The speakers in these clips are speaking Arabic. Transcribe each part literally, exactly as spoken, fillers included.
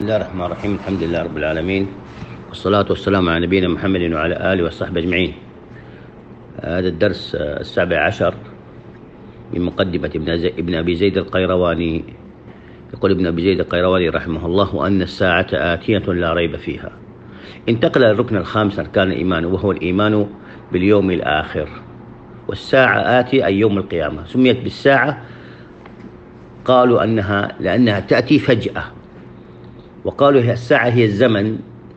بسم الله الرحمن الرحيم. الحمد لله رب العالمين، والصلاة والسلام على نبينا محمد وعلى آله وصحبه أجمعين. هذا الدرس السابع عشر من مقدمة ابن أبي زيد القيرواني. يقول ابن أبي زيد القيرواني رحمه الله: وأن الساعة آتية لا ريب فيها. انتقل الركن الخامس أركان الإيمان، وهو الإيمان باليوم الآخر. والساعة آتي أي يوم القيامة. سميت بالساعة قالوا أنها لأنها تأتي فجأة، وقالوا الساعة هي الزمن،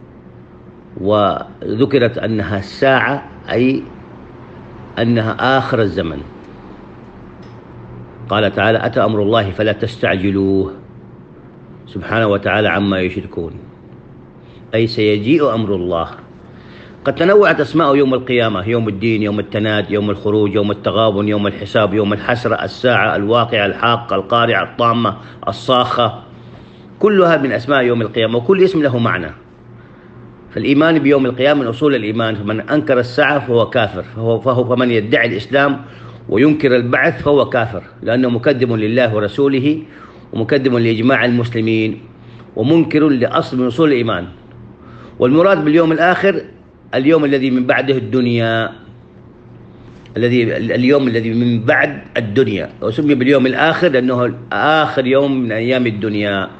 وذكرت أنها الساعة أي أنها آخر الزمن. قال تعالى: أتى أمر الله فلا تستعجلوه، سبحانه وتعالى عما يشركون، أي سيجيء أمر الله. قد تنوعت أسماء يوم القيامة: يوم الدين، يوم التناد، يوم الخروج، يوم التغابن، يوم الحساب، يوم الحسرة، الساعة، الواقعة، الحاقة، القارعة، الطامة، الصاخة، كلها من أسماء يوم القيامة، وكل اسم له معنى. فالإيمان بيوم القيامة من أصول الإيمان، فمن أنكر الساعة فهو كافر، فهو, فهو فمن يدعي الإسلام وينكر البعث فهو كافر، لأنه مكذب لله ورسوله ومكذب لإجماع المسلمين ومنكر لأصل من أصول الإيمان. والمراد باليوم الآخر اليوم الذي من بعده الدنيا، الذي اليوم الذي من بعد الدنيا، وسمي باليوم الآخر لأنه آخر يوم من أيام الدنيا،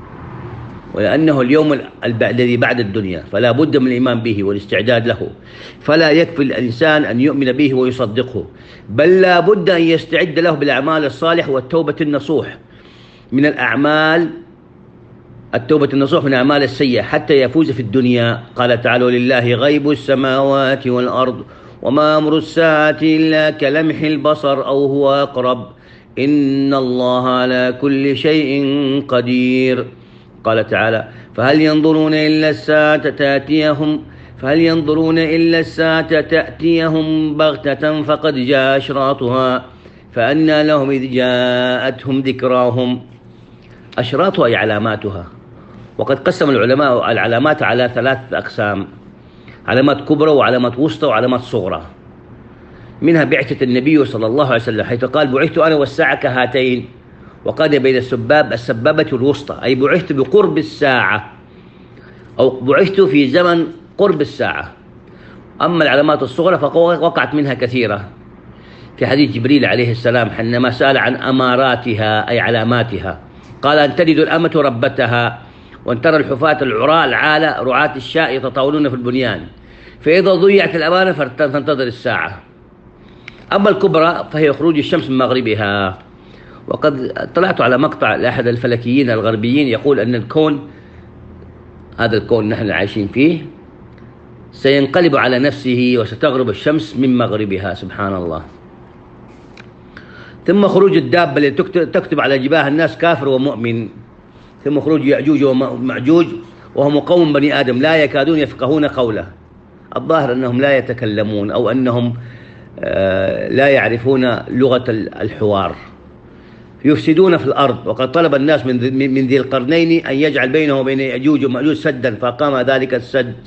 ولأنه اليوم الذي بعد الدنيا، فلا بد من الإيمان به والاستعداد له. فلا يكفي الإنسان أن يؤمن به ويصدقه، بل لا بد أن يستعد له بالأعمال الصالحة والتوبة النصوح من الأعمال التوبة النصوح من الأعمال السيئة حتى يفوز في الدنيا. قال تعالى: ولله غيب السماوات والأرض وما أمر الساعة إلا كلمح البصر أو هو أقرب إن الله على كل شيء قدير. قال تعالى: فهل ينظرون إلا الساعة تأتيهم فهل ينظرون إلا الساعة تأتيهم بغتة فقد جاء أشراطها فأنى لهم إذ جاءتهم ذكراهم. أشراطها أي علاماتها. وقد قسم العلماء العلامات على ثلاث أقسام: علامات كبرى وعلامات وسطى وعلامات صغرى. منها بعثة النبي صلى الله عليه وسلم، حيث قال: بعثت أنا والساعة كهاتين، وقاد بين السباب السبابة الوسطى، أي بعثت بقرب الساعة، أو بعثت في زمن قرب الساعة. أما العلامات الصغرى فوقعت منها كثيرة، في حديث جبريل عليه السلام حينما سأل عن أماراتها أي علاماتها، قال: أن تلد الأمة ربتها، وأن ترى الحفاة العراء العالة رعاة الشاء يتطاولون في البنيان، فإذا ضيعت الأمانة فانتظر الساعة. أما الكبرى فهي خروج الشمس من مغربها. وقد اطلعت على مقطع لأحد الفلكيين الغربيين يقول أن الكون، هذا الكون نحن عايشين فيه، سينقلب على نفسه وستغرب الشمس من مغربها، سبحان الله. ثم خروج الدابة التي تكتب على جباه الناس كافر ومؤمن. ثم خروج يأجوج ومأجوج وهم قوم بني آدم لا يكادون يفقهون قوله. الظاهر أنهم لا يتكلمون، أو أنهم لا يعرفون لغة الحوار، يفسدون في الأرض. وقد طلب الناس من من ذي القرنين أن يجعل بينه وبين يأجوج ومأجوج سدا، فقام ذلك السد.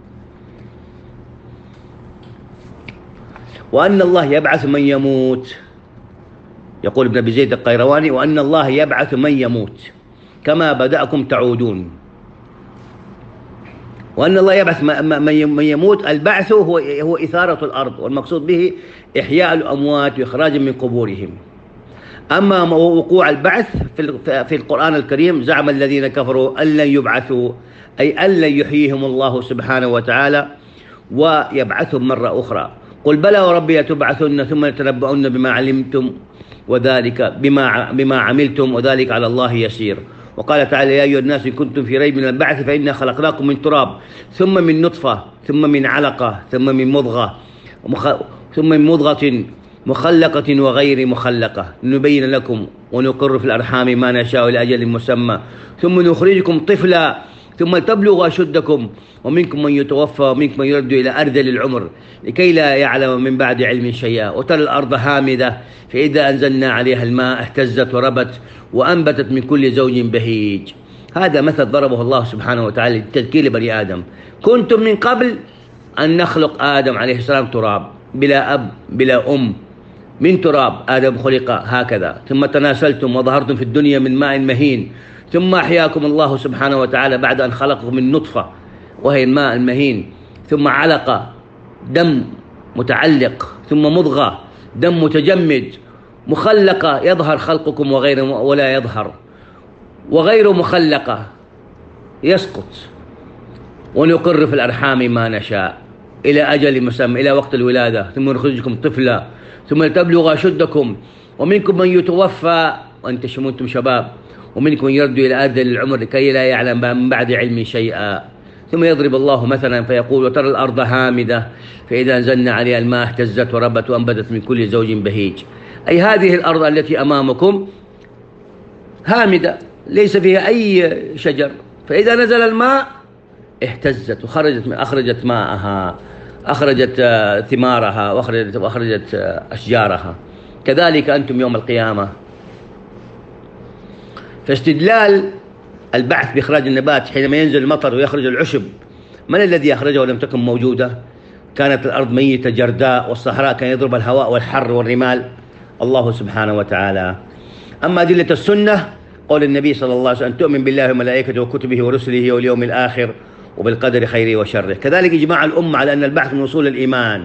وأن الله يبعث من يموت، يقول ابن أبي زيد القيرواني: وأن الله يبعث من يموت كما بدأكم تعودون. وأن الله يبعث من يموت، البعث هو هو إثارة الأرض، والمقصود به إحياء الأموات وإخراج من قبورهم. أما وقوع البعث في القرآن الكريم، زعم الذين كفروا أن لن يبعثوا، أي أن لن يحييهم الله سبحانه وتعالى ويبعثهم مرة أخرى. قل بلى وربي لتبعثن ثم لتنبؤن بما علمتم وذلك بما بما عملتم وذلك على الله يسير. وقال تعالى: يا أيها الناس إن كنتم في ريب من البعث فإنا خلقناكم من تراب ثم من نطفة ثم من علقة ثم من مضغة ثم من مضغة مخلقة وغير مخلقة لنبين لكم ونقر في الأرحام ما نشاء لأجل مسمى ثم نخرجكم طفلا ثم تبلغوا أشدكم ومنكم من يتوفى ومنكم من يرد إلى أرذل العمر لكي لا يعلم من بعد علم شيئا. وترى الأرض هامدة فإذا أنزلنا عليها الماء اهتزت وربت وأنبتت من كل زوج بهيج. هذا مثل ضربه الله سبحانه وتعالى للتذكير لبني آدم. كنتم من قبل أن نخلق آدم عليه السلام تراب، بلا أب بلا أم، من تراب آدم خلق هكذا، ثم تناسلتم وظهرتم في الدنيا من ماء مهين، ثم أحياكم الله سبحانه وتعالى بعد أن خلقكم من نطفة وهي الماء المهين، ثم علقة دم متعلق، ثم مضغة دم متجمد، مخلقة يظهر خلقكم وغير ولا يظهر، وغير مخلقة يسقط، ونقر في الأرحام ما نشاء إلى أجل مسمى، إلى وقت الولادة، ثم نخرجكم طفلا، ثم لتبلغ أشدكم، ومنكم من يتوفى وأنتم شباب، ومنكم من يرد إلى أرذل العمر لكي لا يعلم من بعد علم شيئا. ثم يضرب الله مثلا فيقول: وترى الأرض هامدة فإذا أنزلنا عليها الماء اهتزت وربت وأنبتت من كل زوج بهيج. أي هذه الأرض التي أمامكم هامدة ليس فيها أي شجر، فإذا نزل الماء اهتزت وخرجت أخرجت ماءها، أخرجت ثمارها، وأخرجت, وأخرجت أشجارها. كذلك أنتم يوم القيامة. فاستدلال البعث بإخراج النبات حينما ينزل المطر ويخرج العشب، من الذي أخرجه ولم تكن موجودة؟ كانت الأرض ميتة جرداء، والصحراء كان يضرب الهواء والحر والرمال. الله سبحانه وتعالى. أما أدلة السنة قول النبي صلى الله عليه وسلم: تؤمن بالله وملائكته وكتبه ورسله واليوم الآخر وبالقدر خيره وشره. كذلك إجماع الأمة على أن البعث من أصول الإيمان.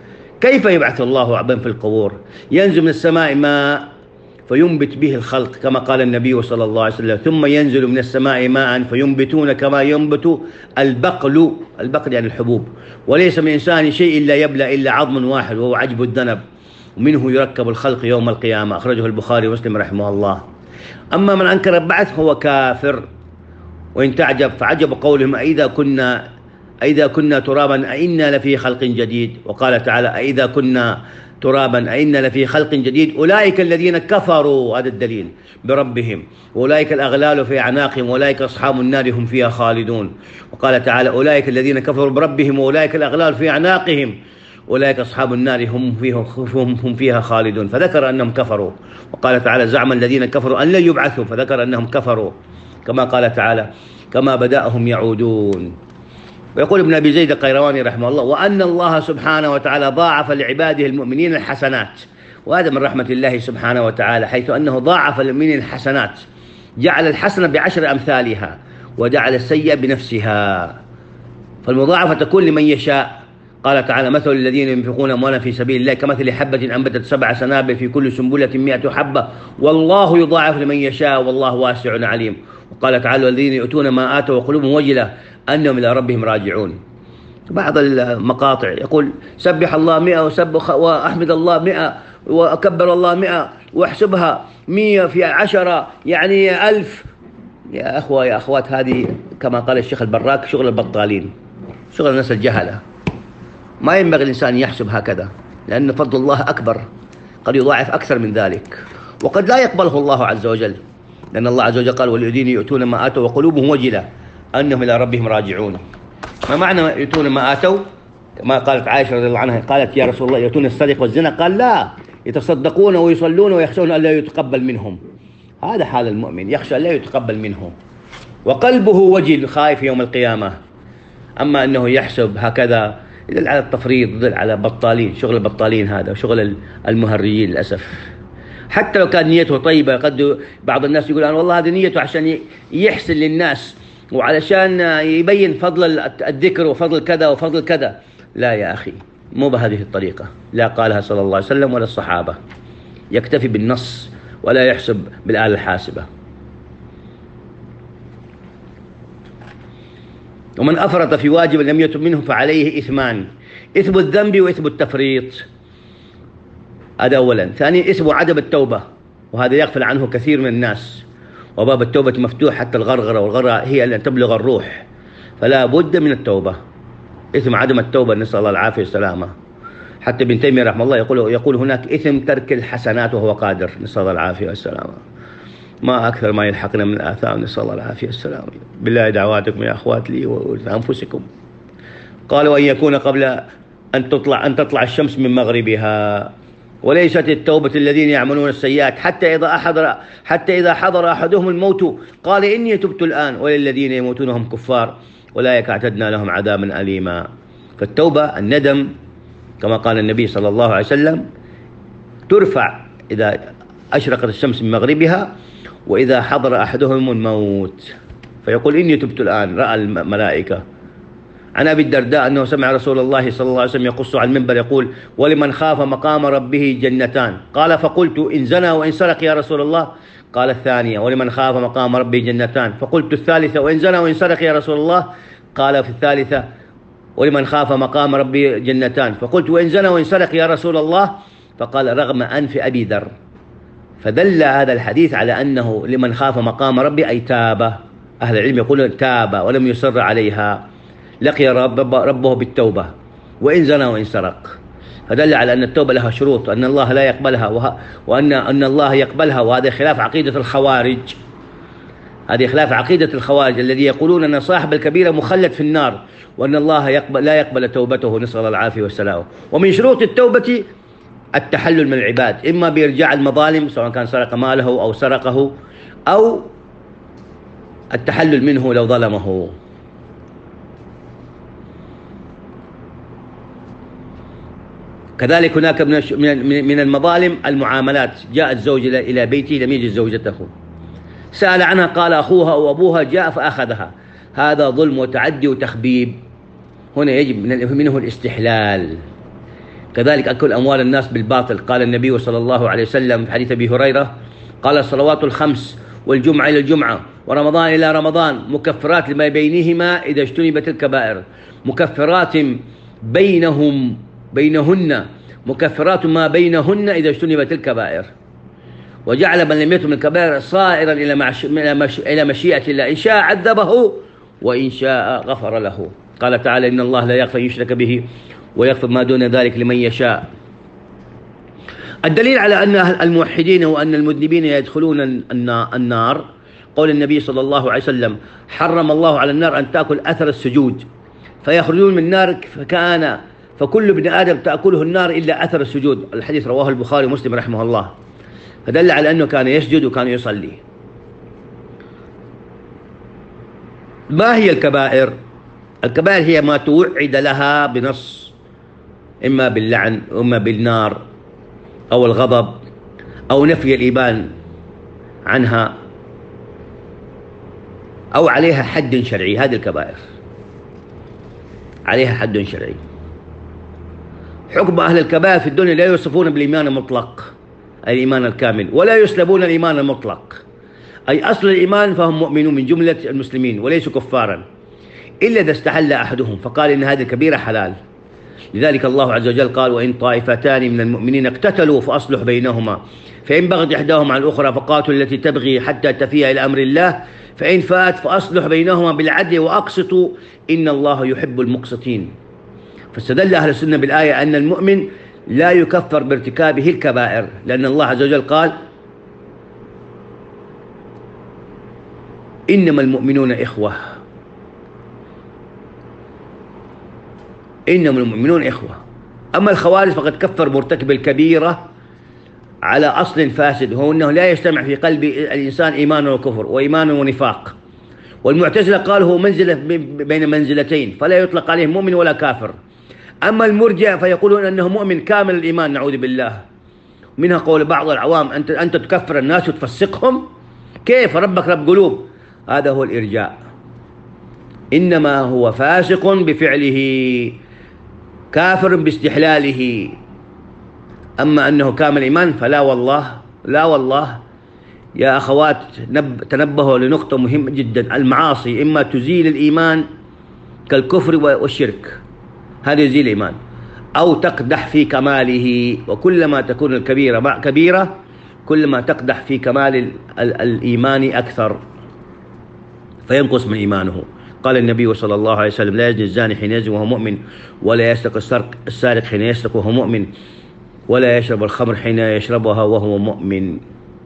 كيف يبعث الله عبدا في القبور؟ ينزل من السماء ماء فينبت به الخلق كما قال النبي صلى الله عليه وسلم: ثم ينزل من السماء ماء فينبتون كما ينبت البقل، البقل يعني الحبوب، وليس من إنسان شيء إلا يبلى إلا عظم واحد وهو عجب الذنب، ومنه يركب الخلق يوم القيامة. أخرجه البخاري ومسلم رحمه الله. أما من أنكر البعث هو كافر. وإن تعجب فعجب قولهم: أإذا كنا أإذا كنا ترابا أإنا لفي خلق جديد. وقال تعالى: أإذا كنا ترابا أإنا لفي خلق جديد. أولئك الذين كفروا، هذا الدليل، بربهم، وأولئك الأغلال في أعناقهم، وأولئك أصحاب النار هم فيها خالدون. وقال تعالى: أولئك الذين كفروا بربهم وأولئك الأغلال في أعناقهم أولئك أصحاب النار هم فيها, هم فيها خالدون. فذكر أنهم كفروا. وقال تعالى: زعم الذين كفروا أن لن يبعثوا، فذكر أنهم كفروا، كما قال تعالى: كما بدأهم يعودون. ويقول ابن أبي زيد القيرواني رحمه الله: وأن الله سبحانه وتعالى ضاعف لعباده المؤمنين الحسنات. وهذا من رحمة الله سبحانه وتعالى، حيث أنه ضاعف للمؤمنين الحسنات، جعل الحسنة بعشر أمثالها وجعل السيئة بنفسها، فالمضاعفة تكون لمن يشاء. قال تعالى: مثل الذين ينفقون أموالا في سبيل الله كمثل حبة أنبتت سبع سنابل في كل سنبلة مئة حبة والله يضاعف لمن يشاء والله واسع عليم. وقال تعالى: والذين يؤتون ما آتوا وقلوبهم وجلة أنهم إلى ربهم راجعون. بعض المقاطع يقول: سبح الله مئة وسبح وأحمد الله مئة وأكبر الله مئة واحسبها مئة في عشرة يعني ألف. يا أخوة يا أخوات، هذه كما قال الشيخ البراك شغل البطالين، شغل الناس الجهلة. ما ينبغي الإنسان يحسب هكذا، لأن فضل الله أكبر، قد يضاعف أكثر من ذلك، وقد لا يقبله الله عز وجل، لأن الله عز وجل قال: والذين يؤتون ما آتوا وقلوبهم وجلة أنهم إلى ربهم راجعون. ما معنى يؤتون ما آتوا؟ ما قالت عائشة رضي الله عنها، قالت: يا رسول الله يؤتون السرقة والزنا؟ قال: لا، يتصدقون ويصلون ويخشون أن لا يتقبل منهم. هذا حال المؤمن، يخشى أن لا يتقبل منه وقلبه وجل خائف يوم القيامة. أما أنه يحسب هكذا يدل على التفريط، يدل على بطالين، شغل البطالين هذا، وشغل المهريين للأسف. حتى لو كان نيته طيبة، قد بعض الناس يقول: أنا والله هذه نيته عشان يحسن للناس وعلشان يبين فضل الذكر وفضل كذا وفضل كذا. لا يا أخي، مو بهذه الطريقة، لا قالها صلى الله عليه وسلم ولا الصحابة. يكتفي بالنص ولا يحسب بالآلة الحاسبة. ومن أفرط في واجب لم يتب منه فعليه إثمان: إثم الذنب وإثم التفريط، هذا أولا. ثانيا إثم عدم التوبة، وهذا يغفل عنه كثير من الناس، وباب التوبة مفتوح حتى الغرغرة، والغرغرة هي أن تبلغ الروح، فلا بد من التوبة. إثم عدم التوبة، نسأل الله العافية والسلامة. حتى ابن تيمية رحمه الله يقول يقول هناك إثم ترك الحسنات وهو قادر، نسأل الله العافية والسلامة. ما أكثر ما يلحقنا من الآثام، نسأل الله العافية والسلامة. بالله دعواتكم يا أخوات لي وأنفسكم. قال: وأن يكون قبل أن تطلع أن تطلع الشمس من مغربها. وليست التوبة الذين يعملون السيئات حتى إذا حضر حتى إذا حضر أحدهم الموت قال: إني تبت الآن، وللذين يموتون هم كفار أولئك أعتدنا لهم عذابا أليما. فالتوبة الندم كما قال النبي صلى الله عليه وسلم ترفع إذا أشرقت الشمس من مغربها، وإذا حضر أحدهم الموت فيقول إني تبت الآن، رأى الملائكة. عن أبي الدرداء أنه سمع رسول الله صلى الله عليه وسلم يقص على المنبر يقول: ولمن خاف مقام ربه جنتان. قال: فقلت: إن زنى وإن سرق يا رسول الله؟ قال: الثانية: ولمن خاف مقام ربه جنتان. فقلت: الثالثة: وإن زنى وإن سرق يا رسول الله؟ قال: في الثالثة: ولمن خاف مقام ربه جنتان. فقلت: وإن زنى وإن سرق يا رسول الله؟ فقال: رغم أنف أبي ذر. فدل هذا الحديث على أنه لمن خاف مقام ربه أي تاب. أهل العلم يقولون تاب ولم يصر عليها، لقي رب ربه بالتوبة وإن زنى وإن سرق. فدل على أن التوبة لها شروط، أن الله لا يقبلها، وأن أن الله يقبلها. وهذا خلاف عقيدة الخوارج. هذه خلاف عقيدة الخوارج الذي يقولون أن صاحب الكبيرة مخلد في النار، وأن الله يقبل لا يقبل توبته، نسأل الله العافية والسلامة. ومن شروط التوبة التحلل من العباد، إما بإرجاع المظالم سواء كان سرق ماله أو سرقه، أو التحلل منه لو ظلمه. كذلك هناك من المظالم المعاملات. جاءت زوج إلى بيته لم يجد زوجته، سأل عنها قال أخوها أو أبوها جاء فأخذها، هذا ظلم وتعدي وتخبيب، هنا يجب منه الاستحلال. كذلك أكل أموال الناس بالباطل. قال النبي صلى الله عليه وسلم في حديث أبي هريرة قال: الصلوات الخمس والجمعة إلى الجمعة ورمضان إلى رمضان مكفرات لما بينهما إذا اجتنبت الكبائر. مكفرات بينهم بينهن مكفرات ما بينهن إذا اجتنبت الكبائر. وجعل من لم يتم الكبائر صائرا إلى مشيئة الله، إن شاء عذبه وإن شاء غفر له. قال تعالى: إن الله لا يغفر يشرك به ويغفر ما دون ذلك لمن يشاء. الدليل على أن الموحدين وأن المذنبين يدخلون النار قول النبي صلى الله عليه وسلم: حرم الله على النار أن تأكل أثر السجود فيخرجون من النار فكان فكل ابن آدم تأكله النار إلا أثر السجود. الحديث رواه البخاري ومسلم رحمه الله. فدل على أنه كان يسجد وكان يصلي. ما هي الكبائر؟ الكبائر هي ما توعد لها بنص، إما باللعن وإما بالنار أو الغضب أو نفي الإيمان عنها أو عليها حد شرعي. هذه الكبائر عليها حد شرعي. حكم أهل الكبائر في الدنيا لا يوصفون بالإيمان المطلق أي الإيمان الكامل، ولا يسلبون الإيمان المطلق أي أصل الإيمان، فهم مؤمنون من جملة المسلمين وليسوا كفارا إلا إذا استحل أحدهم فقال إن هذه الكبيرة حلال. لذلك الله عز وجل قال: وإن طائفتان من المؤمنين اقتتلوا فأصلح بينهما فإن بغت إحداهما على الأخرى فقاتلوا التي تبغي حتى تفيء إلى أمر الله فإن فات فأصلح بينهما بالعدل وأقسطوا إن الله يحب المقسطين. فاستدل أهل السنة بالآية أن المؤمن لا يكفر بارتكابه الكبائر، لأن الله عز وجل قال: إنما المؤمنون إخوة. إنما المؤمنون إخوة. أما الخوارج فقد كفر مرتكب الكبيرة على أصل فاسد، هو أنه لا يجتمع في قلب الإنسان إيمان وكفر وإيمان ونفاق. والمعتزلة قالوا هو منزلة بين منزلتين فلا يطلق عليه مؤمن ولا كافر. أما المرجئة فيقولون أنه مؤمن كامل الإيمان نعوذ بالله. منها قول بعض العوام: أنت أنت تكفر الناس وتفسقهم؟ كيف؟ ربك رب قلوب. هذا هو الإرجاء. إنما هو فاسق بفعله كافر باستحلاله. أما أنه كامل إيمان فلا والله، لا والله. يا أخوات تنبهوا لنقطة مهمة جدا: المعاصي إما تزيل الإيمان كالكفر والشرك، هذا يزيل الإيمان، أو تقدح في كماله. وكلما تكون الكبيرة مع كبيرة كلما تقدح في كمال الإيمان أكثر فينقص من إيمانه. قال النبي صلى الله عليه وسلم: لا يزني الزاني حين يزني وهو مؤمن، ولا يسرق السارق حين يسرق وهو مؤمن، ولا يشرب الخمر حين يشربها وهو مؤمن.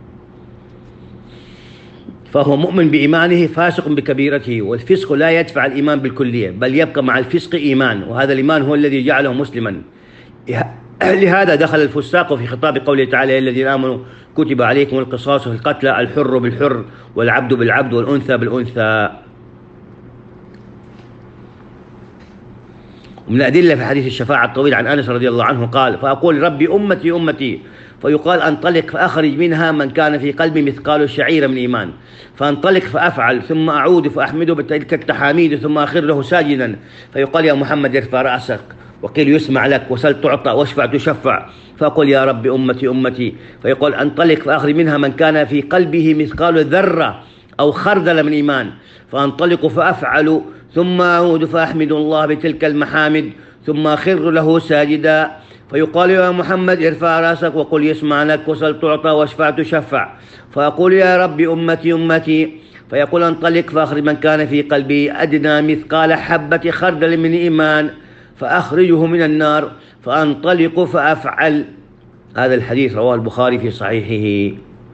فهو مؤمن بإيمانه فاسق بكبيرته. والفسق لا يدفع الإيمان بالكلية بل يبقى مع الفسق إيمان، وهذا الإيمان هو الذي جعله مسلما. لهذا دخل الفساق في خطاب قوله تعالى: يا الذين آمنوا كتب عليكم القصاص في القتلى الحر بالحر والعبد بالعبد والأنثى بالأنثى. ومن الأدلة في حديث الشفاعة الطويل عن أنس رضي الله عنه قال: فأقول ربي أمتي أمتي، فيقال انطلق فأخرج منها من كان في قلبي مثقال شعيرة من إيمان، فانطلق فأفعل، ثم أعود فأحمده بتلك التحاميد، ثم أخر له ساجدا، فيقال: يا محمد ارفع رأسك، وقيل يسمع لك، وسل تعطى، واشفع تشفع، فأقول يا رب أمتي أمتي، فيقول انطلق فأخرج منها من كان في قلبه مثقال ذرة أو خردل من إيمان، فانطلق فأفعل، ثم أعود فأحمد الله بتلك المحامد، ثم أخر له ساجدا، فيقال يا محمد ارفع رأسك، وقل يسمع لك، وسل تعطى، واشفع تشفع، فأقول يا رب أمتي أمتي، فيقول انطلق فأخرج من كان في قلبي أدنى مثقال حبة خردل من إيمان، فأخرجه من النار، فأنطلق فأفعل. هذا الحديث رواه البخاري في صحيحه.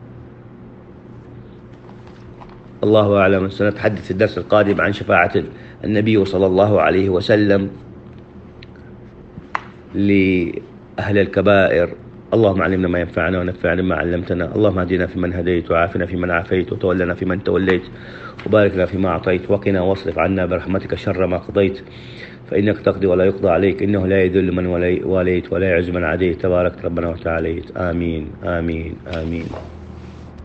الله أعلم. سنتحدث في الدرس القادم عن شفاعة النبي صلى الله عليه وسلم لأهل الكبائر. اللهم علمنا ما ينفعنا، ونفعنا ما علمتنا. اللهم اهدنا فيمن هديت، وعافنا فيمن عافيت، وتولنا فيمن توليت، وبارك لنا فيما أعطيت، وقنا واصرف عنا برحمتك شر ما قضيت، فإنك تقضي ولا يقضى عليك، إنه لا يذل من واليت ولا يعز من عاديت، تبارك ربنا وتعاليت. آمين آمين آمين.